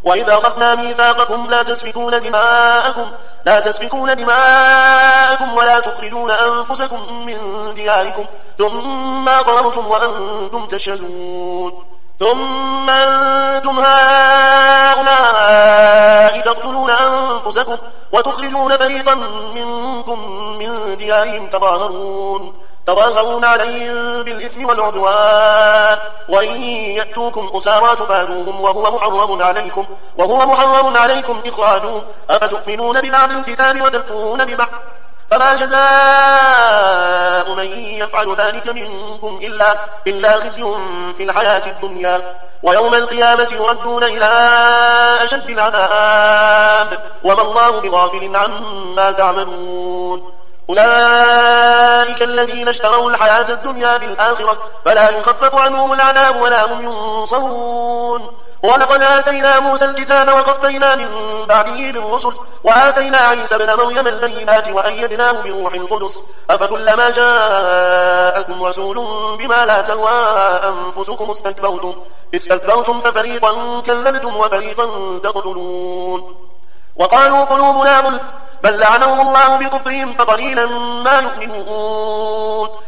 وإذا أخذنا ميثاقكم لا تسفكون دماءكم ولا تخرجون أنفسكم من دياركم ثم أقررتم وأنتم تشهدون ثم أنتم هؤلاء تقتلون أنفسكم وتخرجون فريقا منكم من ديارهم تظاهرون عليهم بالإثم والعدوان وإن يأتوكم أسارى تفادوهم وهو محرم عليكم إخراجهم أفتؤمنون ببعض الكتاب وتكفرون ببعض فما جزاء من يفعل ذلك منكم إلا خزي في الحياة الدنيا ويوم القيامة يردون إلى أشد العذاب وما الله بغافل عما تعملون أولئك الذين اشتروا الحياة الدنيا بالآخرة فلا يخفف عنهم العذاب ولا هم ينصرون ولقد آتينا موسى الكتاب وقفينا من بعده بالرسل وآتينا عيسى ابن مريم البينات وأيدناه بروح القدس أفكلما جاءكم رسول بما لا تهوى أنفسكم استكبرتم ففريقا كذبتم وفريقا تقتلون وقالوا قلوبنا غلف بل لعنهم الله بكفرهم فقليلا ما يؤمنون